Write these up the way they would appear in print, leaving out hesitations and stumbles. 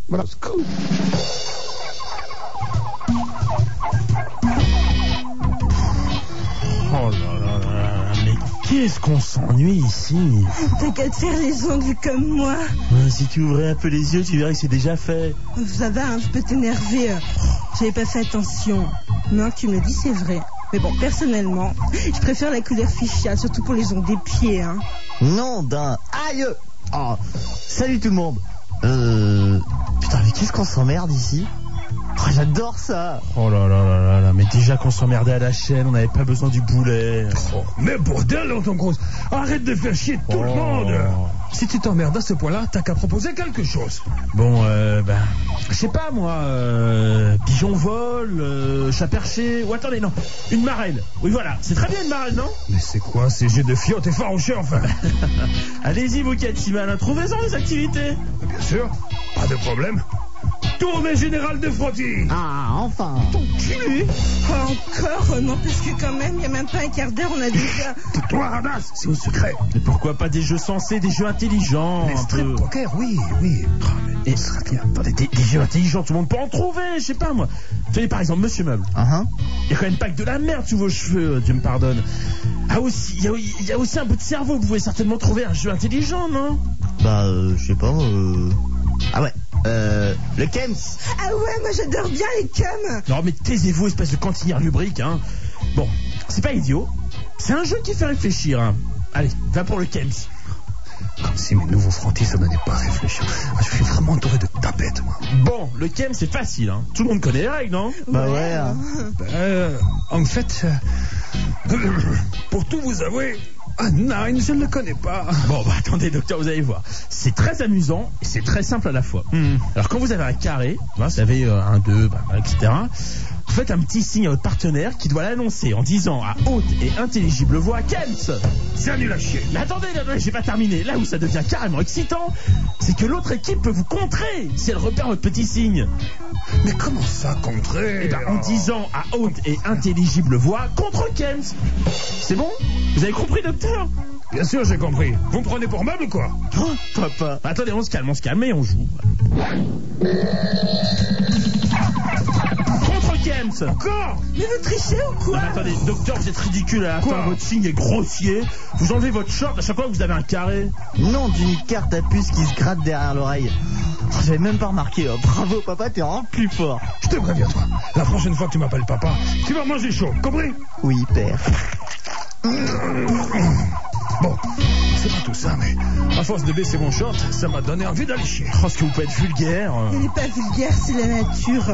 Voilà, c'est cool. Oh là là là, mais qu'est-ce qu'on s'ennuie ici. T'as qu'à te faire les ongles comme moi. Si tu ouvrais un peu les yeux, tu verrais que c'est déjà fait. Ça va, hein, je peux t'énerver. J'avais pas fait attention. Non, tu me le dis, c'est vrai. Mais bon, personnellement, je préfère la couleur fuchsia, surtout pour les ongles des pieds. Hein. Non, d'un... Aïe. Oh, salut tout le monde. Putain, mais qu'est-ce qu'on s'emmerde ici. Oh, j'adore ça. Oh là là là là là, mais déjà qu'on s'emmerdait à la chaîne, on n'avait pas besoin du boulet. Oh, mais bordel, ton gros. Arrête de faire chier tout le monde. Si tu t'emmerdes à ce point-là, t'as qu'à proposer quelque chose. Bon, je sais pas moi, pigeon vol, chat perché, ou attendez, non, une marelle. Oui voilà, c'est très bien une marelle, non? Mais c'est quoi ces jeux de fiottes effarouchés, enfin? Allez-y, vous qui êtes si malin, trouvez-en les activités. Bien sûr, pas de problème. Tournée générale de frottis. Ah, enfin. Ton cul. Encore? Non, parce que quand même, il n'y a même pas un quart d'heure, on a déjà... Toi, radasse, c'est au secret. Mais pourquoi pas des jeux sensés, des jeux intelligents? Les strip poker, oui. Oh, mais ce serait bien. Attendez, des jeux intelligents, tout le monde peut en trouver, je sais pas moi. Tenez par exemple, Monsieur Meuble. Il y a quand même pas que de la merde sous vos cheveux, Dieu me pardonne. Ah aussi, il y a aussi un bout de cerveau, vous pouvez certainement trouver un jeu intelligent, non? Je sais pas, Ah ouais, le Kems. Ah ouais, moi j'adore bien les cums. Non mais taisez-vous, espèce de cantinière lubrique, hein. Bon, c'est pas idiot. C'est un jeu qui fait réfléchir, hein. Allez, va pour le Kems. Comme si mes nouveaux frottis ça donnait pas à réfléchir. Je suis vraiment entouré de tapettes, moi. Bon, le Kems c'est facile, hein. Tout le monde connaît les règles, non? Bah ouais. En fait, pour tout vous avouer, Nine, je ne le connais pas. Bon, attendez, docteur, vous allez voir. C'est très amusant et c'est très simple à la fois. Alors, quand vous avez un carré, vous avez 1, 2, etc., vous faites un petit signe à votre partenaire qui doit l'annoncer en disant à haute et intelligible voix Kems. C'est nul à chier. Mais attendez, j'ai pas terminé. Là où ça devient carrément excitant, c'est que l'autre équipe peut vous contrer si elle repère votre petit signe. Mais comment ça, contrer? En disant à haute et intelligible voix contre Kems. C'est bon? Vous avez compris, docteur? Bien sûr, j'ai compris. Vous me prenez pour meuble ou quoi? Oh, papa. Attendez, on se calme et on joue. Contre Kems. Encore? Mais vous trichez ou quoi? Non, mais attendez, docteur, vous êtes ridicule à la fin, votre signe est grossier. Vous enlevez votre short à chaque fois que vous avez un carré. Non, d'une carte à puce qui se gratte derrière l'oreille. J'avais même pas remarqué. Bravo, papa, t'es vraiment plus fort. Je te préviens, toi. La prochaine fois que tu m'appelles papa, tu vas manger chaud, compris? Oui, père. Bon, c'est pas tout ça, mais à force de baisser mon short, ça m'a donné envie d'aller chier. Oh, ce que vous pouvez être vulgaire. Elle n'est pas vulgaire, c'est la nature.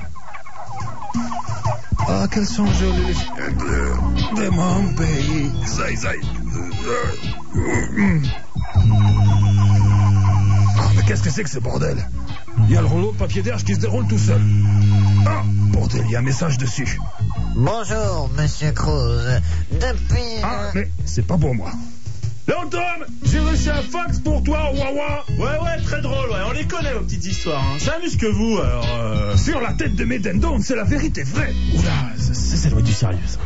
Ah, quels sont jolis les filles de mon pays. Zai. Ah, mais qu'est-ce que c'est que ce bordel? Il y a le rouleau de papier d'herbe qui se déroule tout seul. Ah, bordel, il y a un message dessus. Bonjour, monsieur Cruz. Depuis... Ah, mais c'est pas pour moi. Léon Tom, j'ai reçu un fax pour toi, Wawa. Ouais, très drôle, ouais. On les connaît, vos petites histoires, hein. Ça amuse que vous, alors... Sur la tête de mes dindons, c'est la vérité vraie. Oula, ça doit être du sérieux, ça.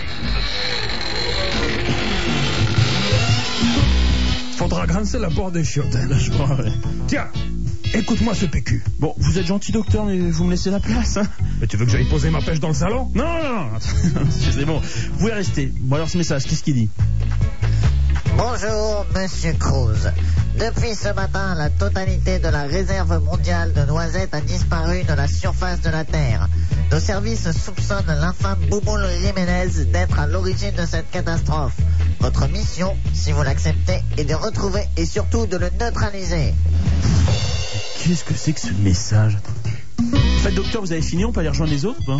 Faudra grincer la porte des chiottes. Là, je crois, ouais. Tiens, écoute-moi ce PQ. Bon, vous êtes gentil, docteur, mais vous me laissez la place, hein. Mais tu veux que j'aille poser ma pêche dans le salon? Non. C'est bon. Vous pouvez rester. Bon, alors, ce message, qu'est-ce qu'il dit? Bonjour, monsieur Cruz. Depuis ce matin, la totalité de la réserve mondiale de noisettes a disparu de la surface de la Terre. Nos services soupçonnent l'infâme Bouboule Jiménez d'être à l'origine de cette catastrophe. Votre mission, si vous l'acceptez, est de retrouver et surtout de le neutraliser. Qu'est-ce que c'est que ce message? En fait, docteur, vous avez fini, on peut aller rejoindre les autres, hein?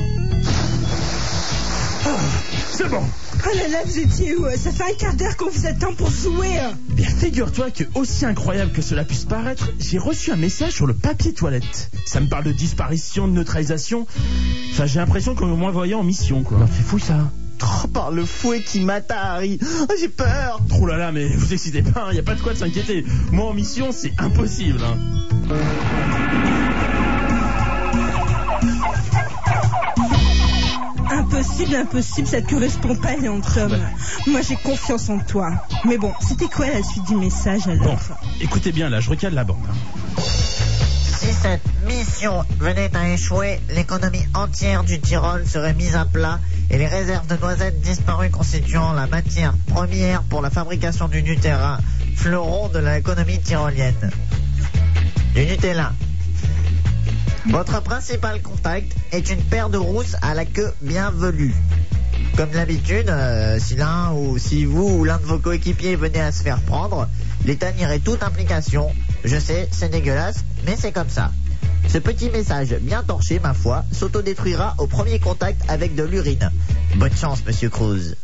C'est bon. Oh là là, vous étiez où? Ça fait un quart d'heure qu'on vous attend pour jouer. Bien, figure-toi que, aussi incroyable que cela puisse paraître, j'ai reçu un message sur le papier toilette. Ça me parle de disparition, de neutralisation. Enfin, j'ai l'impression qu'on m'a envoyé en mission, quoi. C'est fou, ça. Oh, par le fouet qui m'attend, Harry. Oh, j'ai peur. Oh là là, mais vous excitez pas, il n'y a pas de quoi de s'inquiéter. Moi, en mission, c'est impossible, hein. Impossible, ça te correspond pas, Léon Tom. Moi, j'ai confiance en toi. Mais bon, c'était quoi la suite du message, alors? Bon, écoutez bien, là, je recale la bande, hein. Si cette mission venait à échouer, l'économie entière du Tyrol serait mise à plat et les réserves de noisettes disparues constituant la matière première pour la fabrication du Nutella, fleuron de l'économie tyrolienne. Du Nutella. Votre principal contact est une paire de rousses à la queue bien velue. Comme d'habitude, si vous ou l'un de vos coéquipiers venait à se faire prendre, l'État nierait toute implication. Je sais, c'est dégueulasse, mais c'est comme ça. Ce petit message bien torché, ma foi, s'autodétruira au premier contact avec de l'urine. Bonne chance, monsieur Cruz.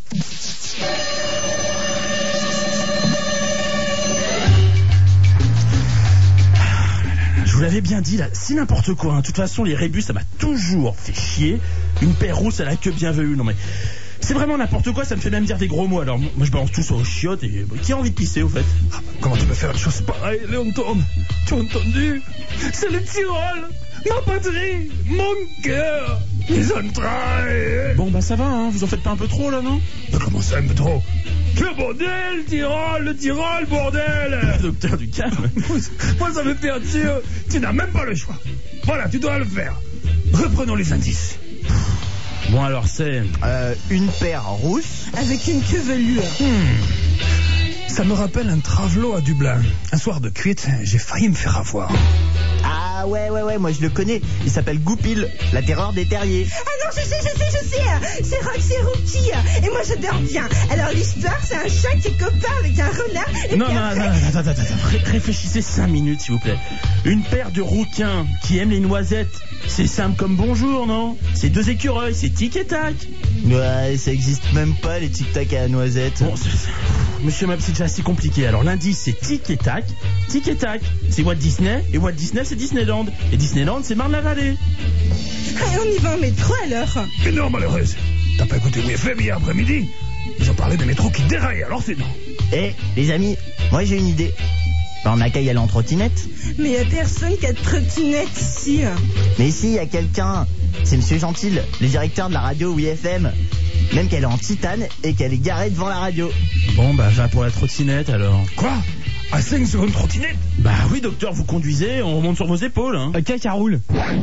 Je vous l'avais bien dit, là, c'est n'importe quoi. De toute façon, les rébus, ça m'a toujours fait chier. Une paire rousse à la queue bien velue. Non mais, c'est vraiment n'importe quoi, ça me fait même dire des gros mots. Alors, moi, je balance tout sur aux chiottes et... Qui a envie de pisser, au fait? Comment tu peux faire une chose pareille, Léonton? Tu as entendu? C'est le Tyrol, ma patrie, mon cœur, mes entrailles. Bon, bah ça va, hein. Vous en faites pas un peu trop, là, non? Mais comment ça, un peu trop? Le bordel, le Tyrol, bordel. Docteur du calme. Moi, ça me perturbe. Tu n'as même pas le choix. Voilà, tu dois le faire. Reprenons les indices. Bon, alors, c'est... Une paire rousse. Avec une queue velue. Ça me rappelle un travelot à Dublin. Un soir de cuite, j'ai failli me faire avoir. Ah ouais, moi je le connais. Il s'appelle Goupil, la terreur des terriers. Ah non, je sais. C'est Roxy Rookie. Et moi, j'adore bien. Alors, l'histoire, c'est un chat qui est copain avec un renard. Et Non, puis non, après... attends. Réfléchissez 5 minutes, s'il vous plaît. Une paire de rouquins qui aiment les noisettes, c'est simple comme bonjour, non? C'est 2 écureuils, c'est tic et tac. Ouais, ça existe même pas les tic-tac à la noisette. Bon, monsieur Mab, c'est déjà assez compliqué. Alors, l'indice, c'est tic et tac. Tic et tac, c'est Walt Disney. Et Walt Disney, c'est Disneyland. Et Disneyland, c'est Marne-la-Vallée. Allez, on y va en métro, alors. Mais non, malheureuse. T'as pas écouté WFM hier après-midi? Ils ont parlé des métros qui déraillent, alors c'est non. Eh, les amis, moi j'ai une idée. On n'a qu'à y aller en trottinette. Mais y a personne qui a de trottinette ici. Mais ici, il y a quelqu'un. C'est Monsieur Gentil, le directeur de la radio WFM. Même qu'elle est en titane et qu'elle est garée devant la radio. Bon, bah, va pour la trottinette, alors. Quoi? À 5 sur une trottinette? Bah oui, docteur, vous conduisez, on remonte sur vos épaules, hein. Ok, ça roule.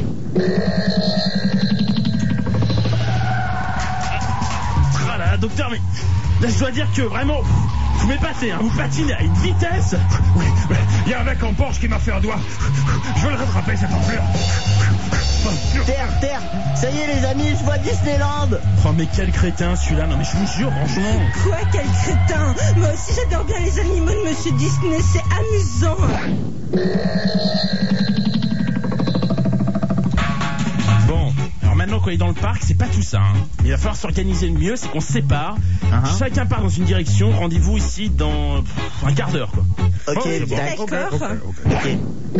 Voilà, docteur, mais... Là, je dois dire que, vraiment... Vous m'épatez, hein, vous patinez à une vitesse. Oui, il y a un mec en Porsche qui m'a fait un doigt. Je veux le rattraper, cette enflure. Terre, ça y est les amis, je vois Disneyland. Oh mais quel crétin celui-là, non mais je vous jure franchement. Quoi, quel crétin? Moi aussi j'adore bien les animaux de Monsieur Disney, c'est amusant. Bon, alors maintenant qu'on est dans le parc, c'est pas tout ça, hein. Il va falloir s'organiser le mieux, c'est qu'on se sépare. Chacun part dans une direction, rendez-vous ici dans un quart d'heure quoi. Ok, d'accord. Ok.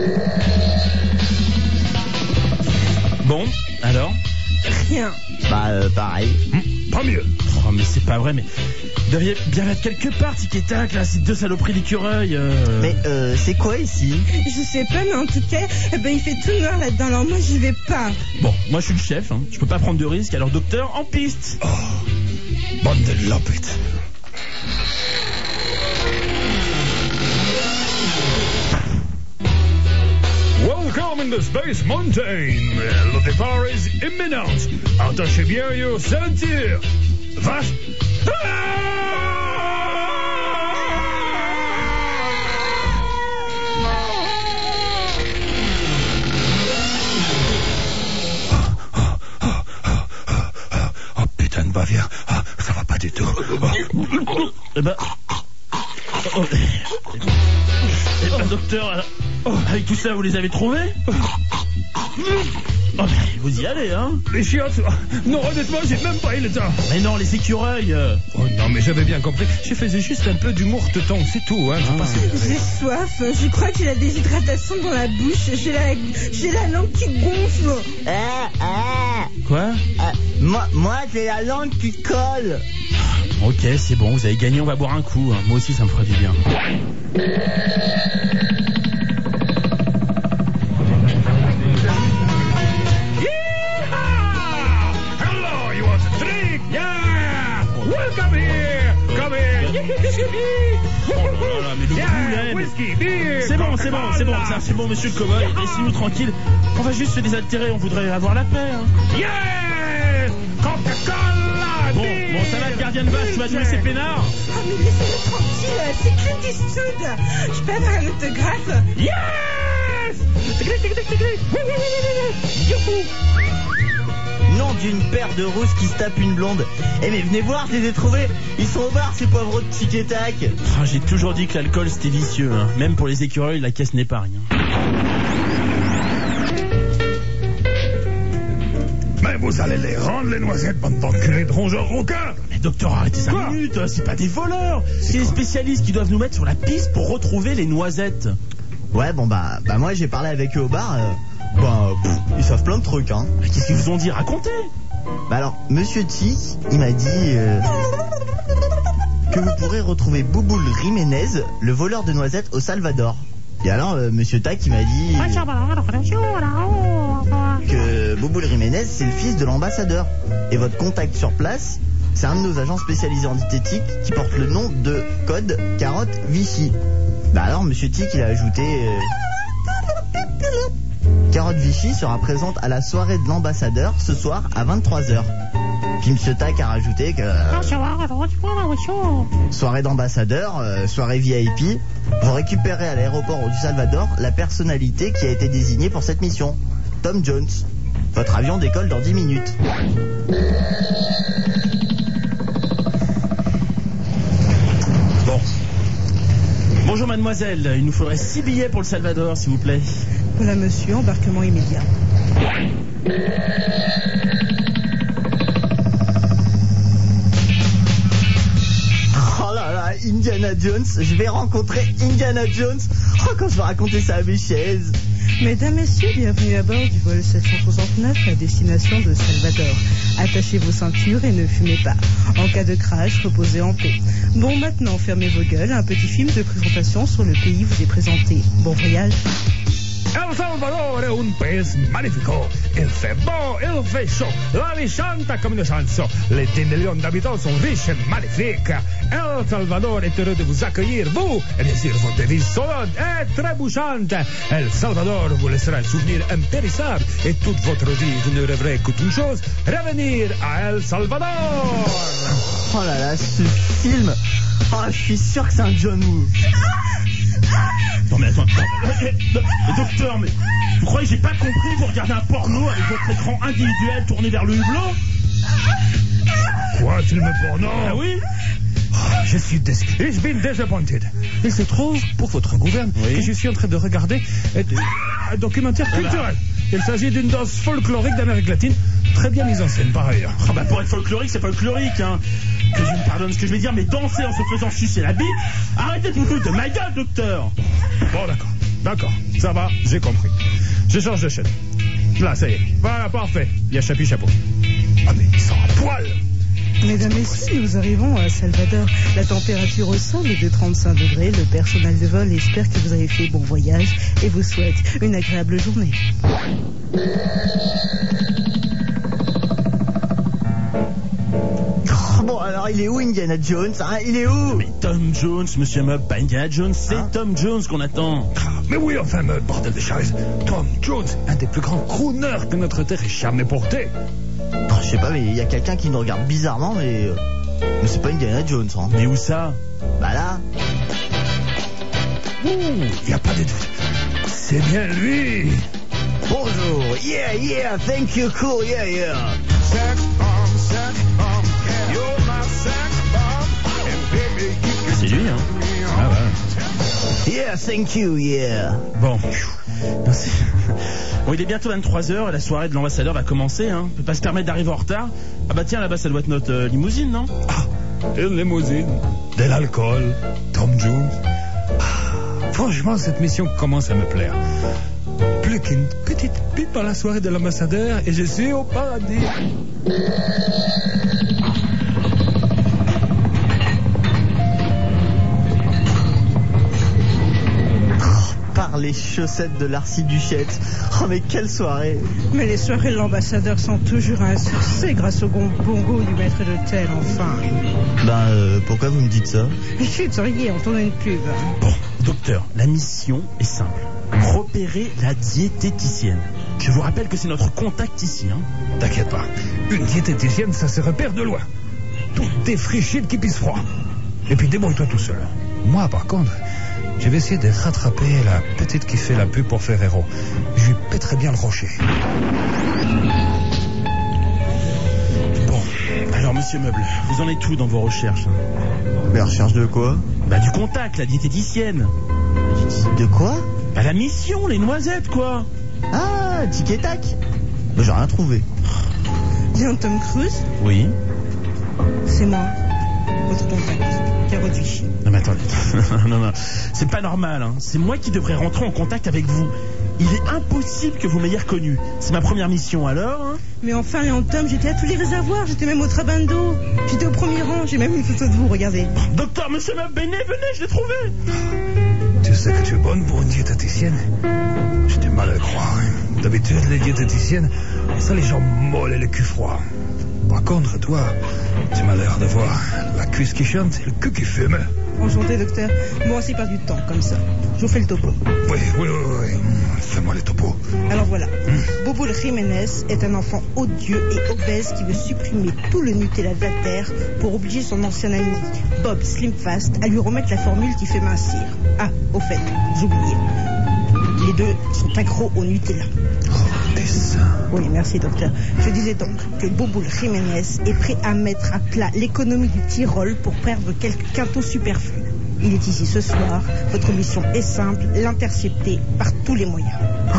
Bon, alors? Rien. Bah, pareil. Pas mieux. Oh mais c'est pas vrai, mais vous deviez bien être quelque part, tic et tac, là, ces 2 saloperies d'écureuils. Mais c'est quoi ici? Je sais pas, mais en tout cas, il fait tout noir là-dedans, alors moi j'y vais pas. Bon, moi je suis le chef, hein. Je peux pas prendre de risques, alors docteur, en piste. Oh, bande de lopettes. Welcome in the Space Mountain. Le départ est imminent. Attachez bien vos ceintures. Vache. Oh putain de Bavière. Ça va pas du tout. Eh ben, docteur, alors, avec tout ça, vous les avez trouvés? Oh, vous y allez, hein? Les chiottes. Non, honnêtement, j'ai même pas eu le temps. Mais non, les écureuils. Oh non, mais j'avais bien compris. Je faisais juste un peu d'humour teuton, c'est tout, hein. Faut pas s'énerver. J'ai soif, je crois que j'ai la déshydratation dans la bouche, j'ai la langue qui gonfle. Quoi? Moi j'ai la langue qui colle. Ok, c'est bon, vous avez gagné, on va boire un coup, hein. Moi aussi, ça me fera du bien. Hello, you want a drink? Yeah! Welcome here! Come here! là, mais le boulet, whisky, beer, C'est bon, monsieur le cowboy, laissez-nous tranquille. On va juste se désaltérer, on voudrait avoir la paix. Hein. Yes! Coca-Cola! Bon, ça va, le gardien de vache, tu vas jouer ces peinards? Ah, mais laissez-le tranquille, c'est Clint Eastwood. Je peux avoir un autographe? Yes! Nom d'une paire de rousses qui se tape une blonde. Eh mais venez voir, je les ai trouvés. Ils sont au bar, ces pauvres de tic et tac. Ah, j'ai toujours dit que l'alcool c'était vicieux, hein. Même pour les écureuils, la caisse n'épargne. Mais vous allez les rendre, les noisettes, bande d'enculés de rongeurs rouquins! Mais docteur, arrêtez 5 Quoi? minutes, c'est pas des voleurs. C'est les spécialistes qui doivent nous mettre sur la piste pour retrouver les noisettes. Ouais, bon bah moi j'ai parlé avec eux au bar. Ils savent plein de trucs, hein. Mais qu'est-ce qu'ils vous ont dit? Racontez. Bah alors, Monsieur Tic, il m'a dit que vous pourrez retrouver Bouboule Jiménez, le voleur de noisettes au Salvador. Et alors, Monsieur Tac, il m'a dit que Bouboule Jiménez, c'est le fils de l'ambassadeur. Et votre contact sur place, c'est un de nos agents spécialisés en diététique qui porte le nom de code Carotte Vichy. Bah alors, Monsieur Tic, il a ajouté... Carotte Vichy sera présente à la soirée de l'ambassadeur ce soir à 23h. Puis M. Tac a rajouté que... soirée d'ambassadeur, soirée VIP, vous récupérez à l'aéroport du Salvador la personnalité qui a été désignée pour cette mission, Tom Jones. Votre avion décolle dans 10 minutes. Bon. Bonjour mademoiselle, il nous faudrait 6 billets pour le Salvador, s'il vous plaît. Voilà, monsieur, embarquement immédiat. Oh là là, Indiana Jones, je vais rencontrer Indiana Jones. Oh, quand je vais raconter ça à mes chaises. Mesdames, messieurs, bienvenue à bord du vol 769 à destination de Salvador. Attachez vos ceintures et ne fumez pas. En cas de crash, reposez en paix. Bon, maintenant, fermez vos gueules. Un petit film de présentation sur le pays vous est présenté. Bon voyage. El Salvador è un paese magnifico. Il fait beau, il fait chaud. La vie chante comme une chanson. Les 10 millions d'habitants sont riches et magnifiques. El Salvador est heureux de vous accueillir, vous. Et bien sûr, votre devise sonore est très bouchante. El Salvador vous laissera un souvenir impérissable. Et toute votre vie, vous ne rêverez que d'une chose, revenir à El Salvador. Oh là là, ce film. Oh, je suis sûr que c'est un John Woo. Non mais attends, docteur, mais vous croyez que j'ai pas compris? Vous regardez un porno avec votre écran individuel tourné vers le hublot? Quoi, film porno? Ah oui? Je suis déçu. Ich bin disappointed. Il se trouve, pour votre gouverne, Oui. que je suis en train de regarder un documentaire culturel. Il s'agit d'une danse folklorique d'Amérique latine, très bien mise en scène par ailleurs. Ah bah pour être folklorique, c'est folklorique, hein. Que je me pardonne ce que je vais dire, mais danser en se faisant sucer la bite, arrêtez de vous foutre de ma gueule, docteur. Bon, d'accord, ça va, j'ai compris. Je change de chaîne. Là, ça y est. Voilà, parfait. Il y a chapeau. Ah, mais ils sont à poil. Mesdames, messieurs, nous arrivons à Salvador. La température au sol est de 35 degrés. Le personnel de vol espère que vous avez fait bon voyage et vous souhaite une agréable journée. Bon, alors il est où Indiana Jones, hein? Il est où? Mais Tom Jones, monsieur Mob, pas Indiana Jones, c'est Hein? Tom Jones qu'on attend. Mais oui, enfin, bordel de charisse. Tom Jones, un des plus grands crooners que notre terre ait jamais porté. Oh, je sais pas, mais il y a quelqu'un qui nous regarde bizarrement, mais c'est pas Indiana Jones, hein. Mais où ça? Bah là. Il n'y a pas de doute. C'est bien lui. Bonjour, yeah, thank you, cool, yeah. C'est lui, hein. Ah ouais. Yeah, thank you, yeah. Bon. Merci. Bon, il est bientôt 23h et la soirée de l'ambassadeur va commencer, hein. On peut pas se permettre d'arriver en retard. Ah bah tiens, là-bas, ça doit être notre limousine, non? Ah, une limousine, de l'alcool, Tom Jones. Ah, franchement, cette mission commence à me plaire. Plus qu'une petite pipe dans la soirée de l'ambassadeur et je suis au paradis. par les chaussettes de l'archiduchesse. Oh mais quelle soirée! Mais les soirées de l'ambassadeur sont toujours un succès grâce au bon goût du maître d'hôtel, enfin. Pourquoi vous me dites ça? Chut, souriez, on tourne une pub. Bon, docteur, la mission est simple. Repérer la diététicienne. Je vous rappelle que c'est notre contact ici. T'inquiète pas, une diététicienne, ça se repère de loin. Toutes tes frichides qui pissent froid. Et puis débrouille-toi tout seul. Moi, par contre, je vais essayer de rattraper la petite qui fait la pub pour Ferrero. Je lui pèterai bien le rocher. Bon, alors monsieur Meuble, vous en êtes où dans vos recherches? Mais recherche de quoi? Du contact, la diététicienne. De quoi? La mission, les noisettes, quoi. Ah, tic et tac. J'ai rien trouvé. Bien Tom Cruise, Oui. c'est moi, votre contact, Carotte Vichy. Non mais attendez, non, c'est pas normal, hein. C'est moi qui devrais rentrer en contact avec vous. Il est impossible que vous m'ayez reconnu. C'est ma première mission alors, hein. Mais enfin, Léon Tom, j'étais à tous les réservoirs, j'étais même au Trabando. J'étais au premier rang, j'ai même une photo de vous, regardez. Docteur, monsieur Meuble, venez, je l'ai trouvé. Tu sais que tu es bonne pour une diététicienne? J'ai du mal à le croire. D'habitude, les diététiciennes, ça les gens molles et le cul froid. Par contre, toi, tu m'as l'air d'avoir la cuisse qui chante et le cul qui fume. Enchanté, docteur. Bon, c'est pas du temps, comme ça. Je vous fais le topo. Oui. Fais-moi les topos. Alors voilà. Bobo Jiménez est un enfant odieux et obèse qui veut supprimer tout le Nutella de la terre pour obliger son ancien ami Bob Slimfast à lui remettre la formule qui fait mincir. Ah, au fait, j'oubliais. Les deux sont accros au Nutella. Oh, t'es ça. Oui, merci, docteur. Je disais donc que Bobo Jiménez est prêt à mettre à plat l'économie du Tyrol pour perdre quelques quintaux superflus. Il est ici ce soir. Votre mission est simple, l'intercepter par tous les moyens.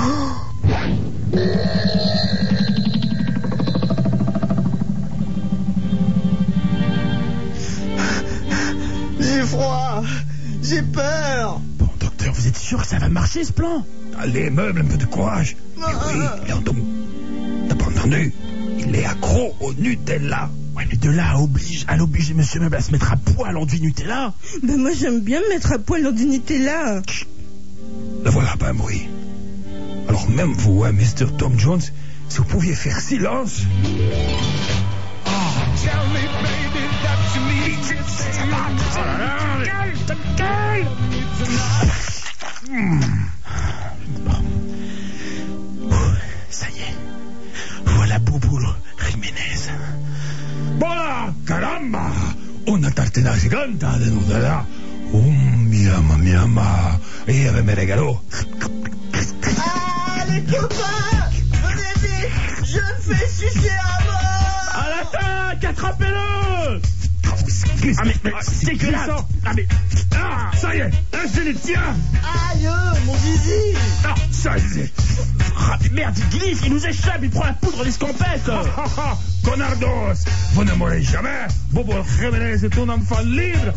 J'ai froid. J'ai peur. Bon, docteur, vous êtes sûr que ça va marcher ce plan? Allez, meuble, un peu de courage. Et oui, Léon Tom, t'as pas entendu? Il est accro au Nutella. Ouais, mais de là à l'obliger monsieur Meuble à se mettre à poil en du Nutella. Ben moi j'aime bien me mettre à poil dans du Nutella. Ne voilà pas un bruit. Alors même vous, hein, Mr. Tom Jones, si vous pouviez faire silence. Ça y est. Voilà Bobo Jiménez. Voilà, caramba, una tartina gigante de Nutella. Mi ama, et avec mes regalos. Ah, les copains, venez vite, je me fais sucer à mort. À l'attaque, attrapez-le. Ah mais c'est dégueulasse. Ça y est, je les tiens. Aïe, mon zizi. Ça y est. Ah mais merde, il glisse, il nous échappe, il prend la poudre d'escampette. Connardos, vous ne mourrez jamais. Bobo Jiménez est un enfant libre.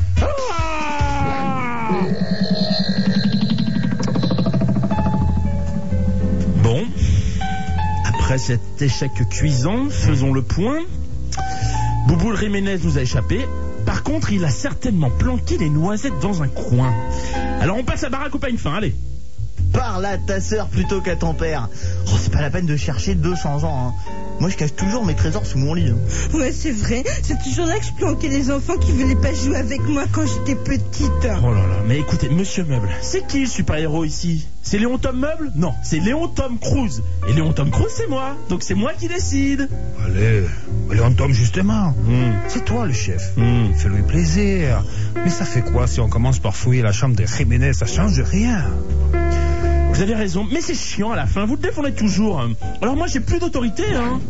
Bon, après cet échec cuisant, faisons le point. Bobo Jiménez nous a échappé. Par contre, il a certainement planqué les noisettes dans un coin. Alors on passe à baraque au pain fin, allez. Parle à ta sœur plutôt qu'à ton père. Oh, c'est pas la peine de chercher 200 ans, hein. Moi, je cache toujours mes trésors sous mon lit, hein. Ouais, c'est vrai. C'est toujours là que je planquais les enfants qui voulaient pas jouer avec moi quand j'étais petite. Oh là là, mais écoutez, monsieur Meuble, c'est qui le super-héros ici? C'est Léon Tom Meuble? Non, c'est Léon Tom Cruise. Et Léon Tom Cruise, c'est moi. Donc c'est moi qui décide. Allez, Léon Tom, justement. C'est toi le chef. Fais-lui plaisir. Mais ça fait quoi si on commence par fouiller la chambre de Jiménez? Ça change rien. Vous avez raison, mais c'est chiant à la fin, vous le défendez toujours. Alors moi j'ai plus d'autorité, hein.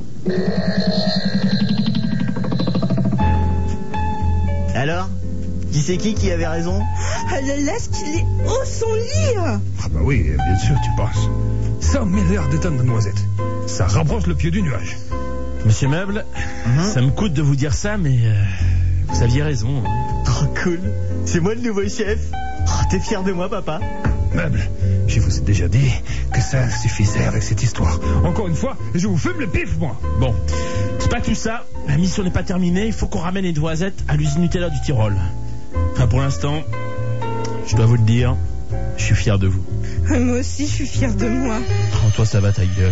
Alors, qui c'est qui avait raison? Ah là là, ce qu'il est haut son lit. Ah bah oui, bien sûr, tu penses. 100 milliards de tonnes de noisettes. Ça rapproche le pied du nuage. Monsieur Meuble, ça me coûte de vous dire ça, mais vous aviez raison. Oh cool, c'est moi le nouveau chef. Oh, t'es fier de moi, papa? Meuble, je vous ai déjà dit que ça suffisait avec cette histoire. Encore une fois, je vous fume le pif, moi. Bon, c'est pas tout ça. La mission n'est pas terminée. Il faut qu'on ramène les noisettes à l'usine Nutella du Tyrol. Enfin, pour l'instant, je dois vous le dire, Je suis fier de vous. Moi aussi, je suis fière de moi. Oh, toi, ça va ta gueule.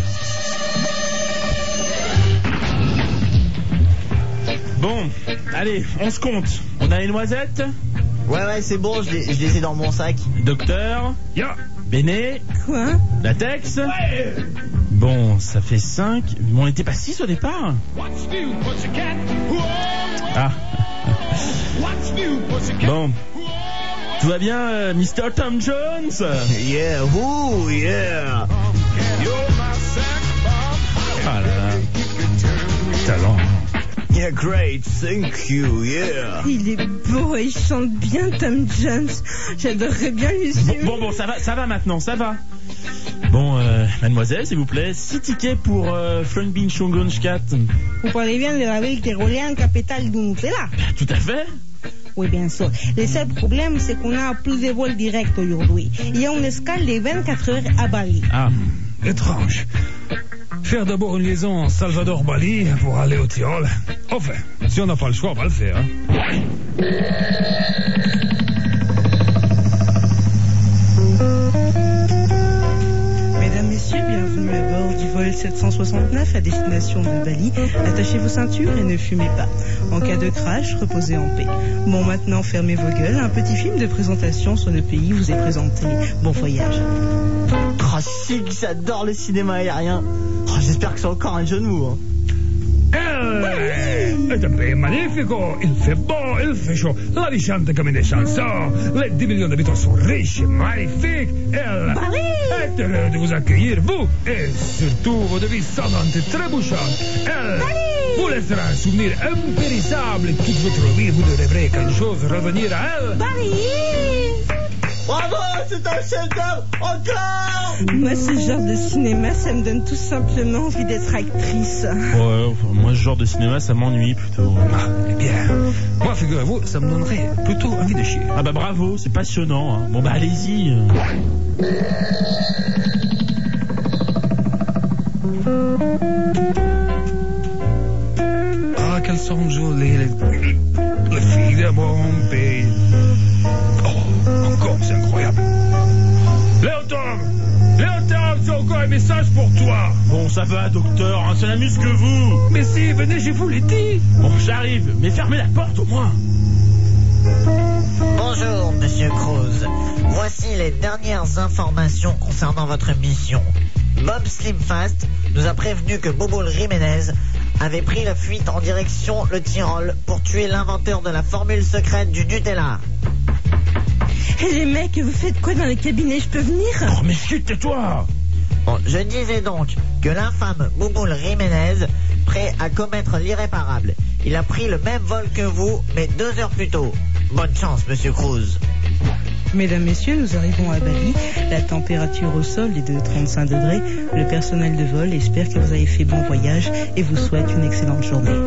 Bon, allez, on se compte. On a les noisettes? Ouais, c'est bon, je les ai dans mon sac. Docteur? Ya. Béné? Quoi? Latex? Ouais. Bon, ça fait 5. Mais on n'était pas 6 au départ? Ah. Bon. Tout va bien, Mr. Tom Jones? Yeah, woo, yeah. Ah là là. Talent. Yeah, great, thank you, yeah. Il est beau et il chante bien, Tom Jones. J'adorerais bien lui suivre. Bon, ça va maintenant, ça va. Bon, mademoiselle, s'il vous plaît, 6 tickets pour Flungbin Shongonschkat. Vous parlez bien de la ville tyrolienne, capitale du Nutella? Tout à fait. Oui, bien sûr. Le seul problème, c'est qu'on a plus de vols directs aujourd'hui. Il y a une escale de 24 heures à Bali. Ah. Étrange. Faire d'abord une liaison Salvador-Bali pour aller au Tyrol. Enfin, si on n'a pas le choix, on va le faire. Mesdames, Messieurs, bienvenue à bord du vol 769 à destination de Bali. Attachez vos ceintures et ne fumez pas. En cas de crash, reposez en paix. Bon, maintenant, fermez vos gueules. Un petit film de présentation sur le pays vous est présenté. Bon voyage. Oh, chic, j'adore le cinéma aérien. Oh, j'espère que c'est encore un jeu de mots. Hein. È ben magnifico, il fait beau, il fait chaud, la vie chante comme une chanson, les 10 millions d'habitants sont riches, magnifiques, elle est heureuse de vous accueillir, vous, et surtout vos devis sonnantes et trébuchantes, elle vous laissera un souvenir impérissable toute votre vie, vous ne rêverez qu'une chose, revenir à elle. Bravo, c'est un chef-d'œuvre, encore. Moi, ce genre de cinéma, ça me donne tout simplement envie d'être actrice. Ouais, moi, ce genre de cinéma, ça m'ennuie plutôt. Ah, eh bien, moi, figurez-vous, ça me donnerait plutôt envie de chier. Ah bah bravo, c'est passionnant. Hein. Bon bah allez-y. Ah, qu'elles sont jolies, les filles de mon pays. Oh, encore, c'est incroyable. Léotard, j'ai encore un message pour toi. Bon, ça va, docteur, hein, ça n'amuse que vous. Mais si, venez, je vous l'ai dit. Bon, j'arrive, mais fermez la porte au moins. Bonjour, Monsieur Cruz. Voici les dernières informations concernant votre mission. Bob Slimfast nous a prévenu que Bouboule Jiménez avait pris la fuite en direction le Tyrol pour tuer l'inventeur de la formule secrète du Nutella. Et les mecs, vous faites quoi dans le cabinet? Je peux venir? Oh, mais chut, tais-toi. Bon, je disais donc que l'infâme Bouboule Jiménez, prêt à commettre l'irréparable, il a pris le même vol que vous, mais 2 heures plus tôt. Bonne chance, Monsieur Cruz. Mesdames, Messieurs, nous arrivons à Bali. La température au sol est de 35 degrés. Le personnel de vol espère que vous avez fait bon voyage et vous souhaite une excellente journée.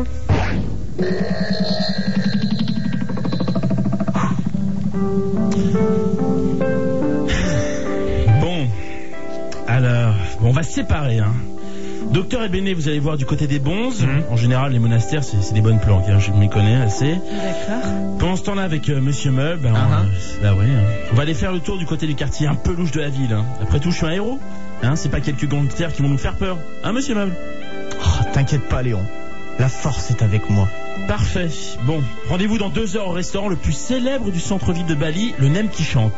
Bon, alors, on va se séparer, hein. Docteur Ebéné, vous allez voir du côté des bonzes. En général, les monastères, c'est des bonnes planques, hein. Je m'y connais assez. D'accord. Pendant ce temps-là, avec Monsieur Meub, on va aller faire le tour du côté du quartier un peu louche de la ville. Hein. Après tout, je suis un héros. Hein, c'est pas quelques gangsters qui vont nous faire peur. Hein, Monsieur Meub? Oh, t'inquiète pas, Léon. La force est avec moi. Parfait. Bon, rendez-vous dans 2 heures au restaurant le plus célèbre du centre-ville de Bali, le Nem qui chante.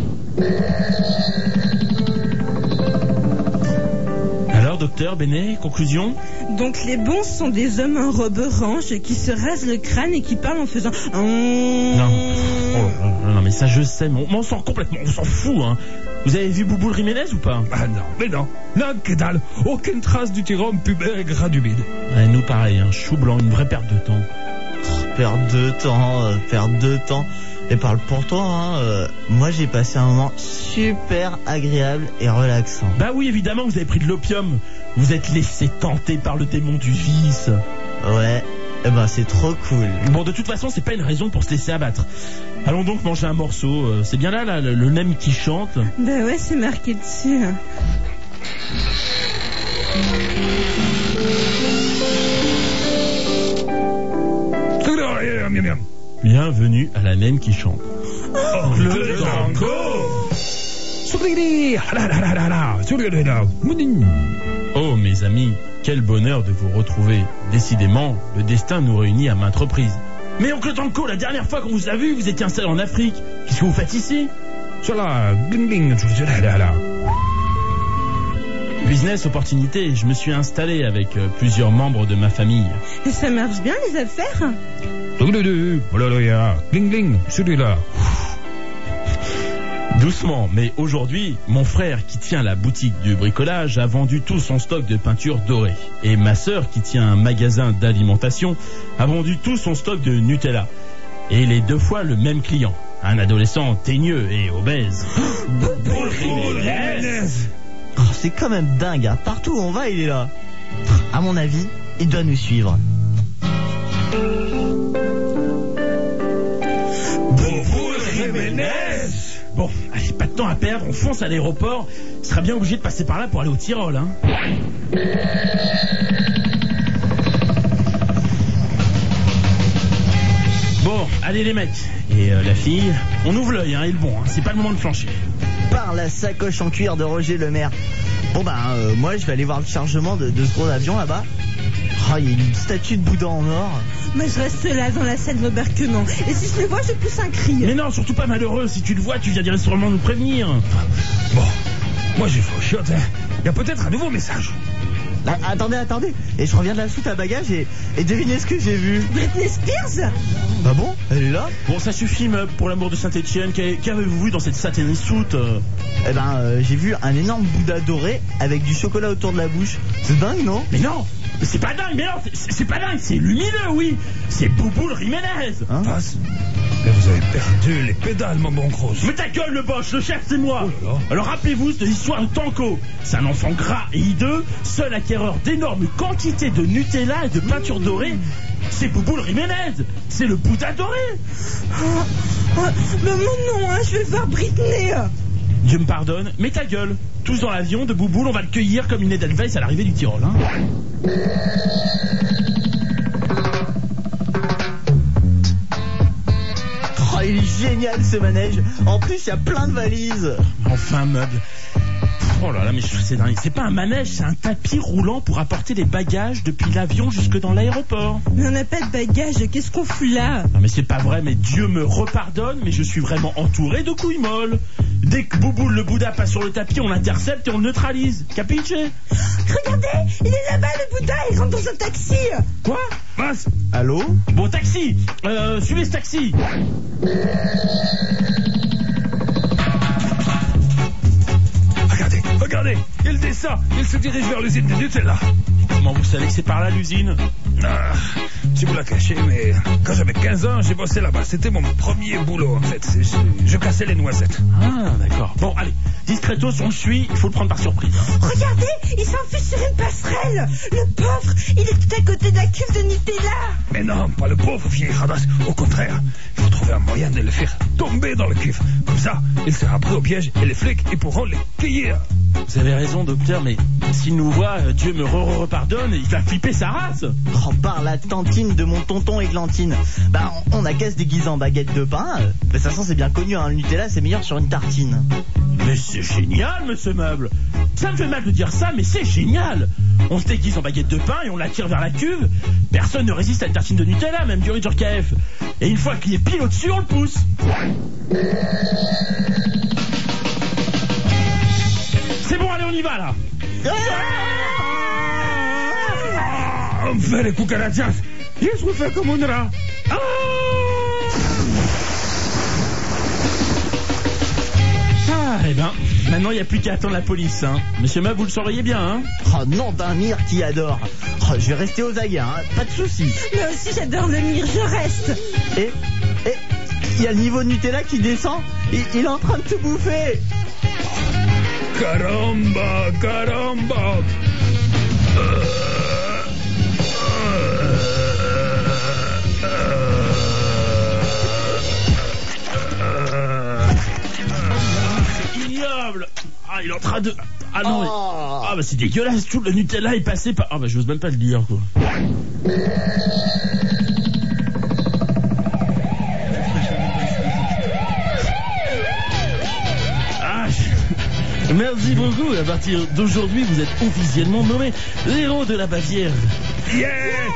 Alors, docteur Béné, conclusion? Donc les bons sont des hommes en robe orange qui se rasent le crâne et qui parlent en faisant... Non. Oh, non, mais ça je sais, mais on s'en complètement, on s'en fout, hein. Vous avez vu Bouboule Jiménez ou pas? Ah non, mais non. Non, que dalle. Aucune trace du tyran pubère et gras du bide. Ouais, nous pareil, hein. Chou blanc, une vraie perte de temps. Perdre de temps. Et parle pour toi, hein. Moi j'ai passé un moment super agréable et relaxant. Bah oui, évidemment, vous avez pris de l'opium. Vous êtes laissé tenter par le démon du vice. Ouais, eh ben c'est trop cool. Bon, de toute façon, c'est pas une raison pour se laisser abattre. Allons donc manger un morceau. C'est bien là, le Nem qui chante. Bah ouais, c'est marqué dessus. Bienvenue à la Nem qui chante. Oh, le tango. Oh mes amis, quel bonheur de vous retrouver. Décidément, le destin nous réunit à maintes reprises. Mais oncle Tanko, la dernière fois qu'on vous a vu, vous étiez installé en Afrique. Qu'est-ce que vous faites ici? Business opportunité, je me suis installé avec plusieurs membres de ma famille. Et ça marche bien les affaires? Celui-là. Doucement, mais aujourd'hui, mon frère qui tient la boutique du bricolage a vendu tout son stock de peinture dorée. Et ma sœur qui tient un magasin d'alimentation a vendu tout son stock de Nutella. Et les 2 fois le même client, un adolescent teigneux et obèse. Oh, c'est quand même dingue, hein. Partout où on va, il est là. À mon avis, il doit nous suivre. Bon, allez, pas de temps à perdre, on fonce à l'aéroport. Il sera bien obligé de passer par là pour aller au Tyrol, hein. Bon, allez les mecs. Et la fille, on ouvre l'œil, hein, et le bon, hein, c'est pas le moment de flancher. Par la sacoche en cuir de Roger Le Maire. Bon moi je vais aller voir le chargement de ce gros avion là-bas. Oh, il y a une statue de Bouddha en or. Moi je reste là dans la salle d'embarquement. Et si je le vois, je pousse un cri. Mais non, surtout pas malheureux. Si tu le vois, tu viens sûrement nous prévenir. Bon, moi j'ai fait au chiotte, hein. Il y a peut-être un nouveau message. Là, attendez. Et je reviens de la soute à bagages et devinez ce que j'ai vu. Britney Spears? Ah bon? Elle est là? Bon, ça suffit, meuf, pour l'amour de Saint-Étienne. Qu'avez-vous vu dans cette satanée soute? Eh ben, j'ai vu un énorme Bouddha doré avec du chocolat autour de la bouche. C'est dingue, non? Mais non! Mais c'est pas dingue, mais non, c'est pas dingue, c'est lumineux, oui! C'est Bouboule Jiménez! Hein? Passe. Mais vous avez perdu les pédales, mon bon gros. Mais ta gueule, le boss, le chef, c'est moi! Oh là là. Alors rappelez-vous de l'histoire de Tanko. C'est un enfant gras et hideux, seul acquéreur d'énormes quantités de Nutella et de peinture dorée. C'est Bouboule Jiménez! C'est le Bouddha doré! Mais mon nom, hein, je vais voir Britney. Dieu me pardonne, mais ta gueule! Tous dans l'avion de Bouboule, on va le cueillir comme une Edelweiss à l'arrivée du Tyrol, hein. Oh, il est génial ce manège. En plus, il y a plein de valises. Enfin, meuble. Oh là là, mais c'est dingue. C'est pas un manège, c'est un tapis roulant pour apporter les bagages depuis l'avion jusque dans l'aéroport. Mais on n'a pas de bagages, qu'est-ce qu'on fout là? Non mais c'est pas vrai, mais Dieu me repardonne, mais je suis vraiment entouré de couilles molles. Dès que Bouboule le Bouddha passe sur le tapis, on l'intercepte et on le neutralise. Capiche? Regardez, il est là-bas le Bouddha, il rentre dans un taxi. Quoi? Passe. Allô? Bon, taxi. Suivez ce taxi. Regardez, il descend, il se dirige vers l'usine de Nutella. Comment vous savez que c'est par là l'usine? Ah, tu vous l'as caché, mais quand j'avais 15 ans, j'ai bossé là-bas. C'était mon premier boulot, en fait. Je cassais les noisettes. Ah, d'accord. Bon, allez, discretos, on le suit, il faut le prendre par surprise. Regardez, il s'enfuit sur une passerelle. Le pauvre, il est tout à côté de la cuve de Nutella. Mais non, pas le pauvre vieil radasse. Au contraire, il faut trouver un moyen de le faire tomber dans le cuve. Comme ça, il sera pris au piège et les flics, ils pourront les cueillir. Vous avez raison, docteur, mais s'il nous voit, Dieu me repardonne, il va flipper sa race. Oh, par la tantine de mon tonton Églantine. Bah, on a qu'à se déguiser en baguette de pain. De toute façon, c'est bien connu, hein. Le Nutella, c'est meilleur sur une tartine. Mais c'est génial, monsieur Meuble. Ça me fait mal de dire ça, mais c'est génial. On se déguise en baguette de pain et on la tire vers la cuve. Personne ne résiste à une tartine de Nutella, même du Ridger KF. Et une fois qu'il est pile au-dessus, on le pousse. C'est bon, allez, on y va, là. Fere cucarachas. Yes, we fait comme on ira. Ah, eh ben, maintenant il n'y a plus qu'à attendre la police, hein. Monsieur Meuble, vous le surveillez bien, hein. Oh non, d'un mire qui adore. Oh, je vais rester aux aguets, hein. Pas de soucis. Moi aussi j'adore le mire, je reste. Et il y a le niveau de Nutella qui descend. Il est en train de te bouffer. Caramba, caramba. C'est ignoble. Ah, il est en train de... Ah non, Oh. Ah bah c'est dégueulasse, tout le Nutella est passé par... Ah bah j'ose même pas le dire, quoi. Merci beaucoup. À partir d'aujourd'hui, vous êtes officiellement nommé héros de la Bavière. Yeah!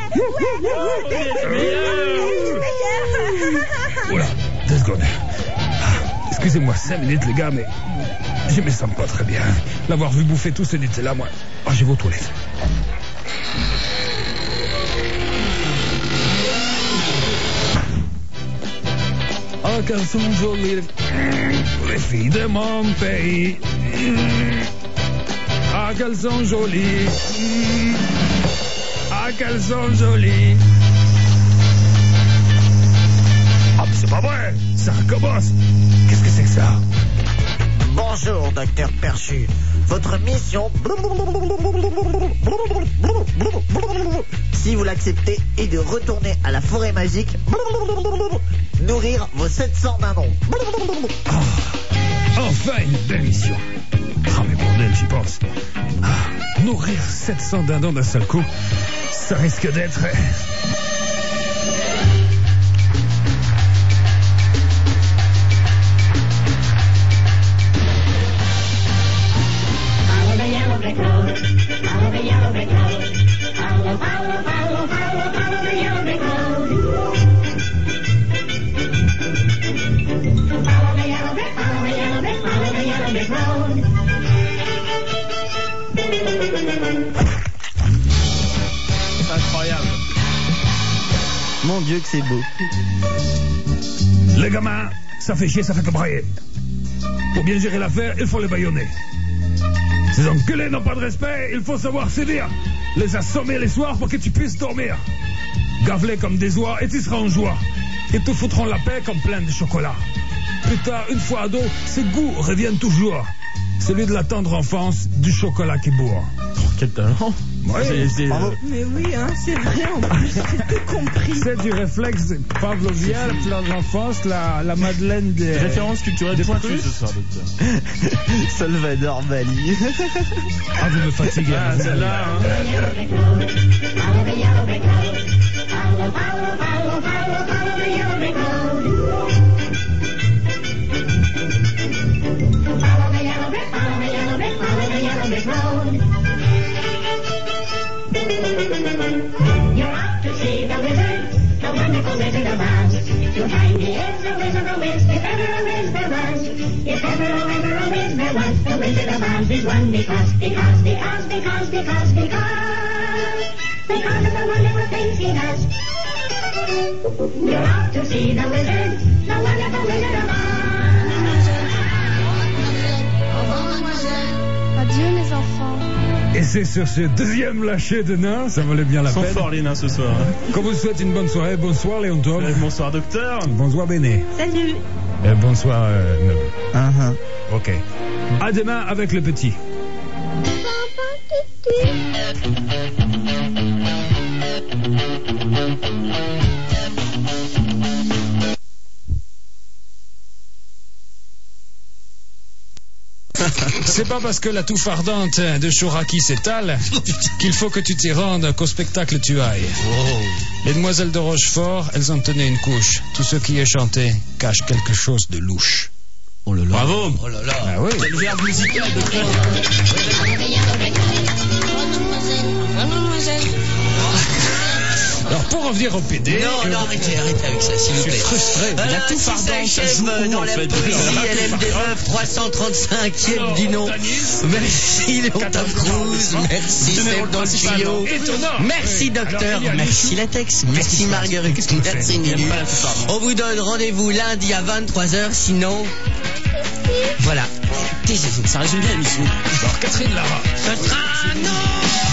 Oula, 2 secondes. Excusez-moi 5 minutes, les gars, mais je me sens pas très bien. L'avoir vu bouffer tout ce Nutella, moi. Je vais aux toilettes. Oh, qu'elles sont jolies, les filles de mon pays. Ah, qu'elles sont jolies. Ah, qu'elles sont jolies. Ah, mais c'est pas vrai. Ça recommence. Qu'est-ce que c'est que ça? Bonjour, docteur Perchu. Votre mission, si vous l'acceptez, est de retourner à la forêt magique, nourrir vos 700 dindons. Ah, enfin une belle mission. Ah, mais bordel, j'y pense. Ah, nourrir 700 dindons d'un seul coup, ça risque d'être... Incroyable. Mon Dieu que c'est beau. Les gamins, ça fait chier, ça fait que brailler. Pour bien gérer l'affaire, il faut les bâillonner. Ces enculés n'ont pas de respect, il faut savoir sévir. Les assommer les soirs pour que tu puisses dormir. Gave-les comme des oies et tu seras en joie. Ils te foutront la paix comme plein de chocolat. Plus tard, une fois ado, ces goûts reviennent toujours. Celui de la tendre enfance, du chocolat qui bourre. Oh, quel talent. Ouais, Mais oui, hein, c'est vrai, en plus, j'ai tout compris. c'est du réflexe pavlovien, plein d'enfance, la Madeleine des... Référence culturelle pointue ce soir, docteur. Salvador Bali. Ah, vous me fatiguez. Ah, celle-là, You're off to see the wizard, the wonderful Wizard of Oz. You'll find he is a wizard of Wiz, if ever a Wiz there was. If ever a Wiz there was, the Wizard of Oz is one because of the wonderful things he does. You're off to see the wizard, the wonderful Wizard of Oz. Au revoir, mademoiselle. Adieu, mes enfants. Et c'est sur ce deuxième lâcher de nains, ça valait bien la Ils sont peine. forts les nains ce soir. Qu'on vous souhaite une bonne soirée. Bonsoir Léon Tom. Bonsoir docteur. Bonsoir Béné. Salut. Bonsoir Noble. Uh-huh. Ok. À demain avec le petit. C'est pas parce que la touffe ardente de Chouraki s'étale qu'il faut que tu t'y rendes qu'au spectacle tu ailles. Les demoiselles de Rochefort, elles en tenaient une couche. Tout ce qui est chanté cache quelque chose de louche. Oh là là. Bravo. Oh là là. Ah oui. Quel verbe musical, docteur. Mademoiselle. Alors pour revenir au PD... Non, arrêtez avec ça, s'il vous plaît. Je suis frustré. La touffe ardente, ça joue où, en fait? LM des Meufs, 335e du nom. Merci Léon Tom Cruise, merci Seb dans le tuyau. Merci docteur, merci Latex, merci Marguerite, merci Ninu. On vous donne rendez-vous lundi à 23h, sinon... Voilà. Ça résume bien l'émission. Alors Catherine Lara. Ce sera non.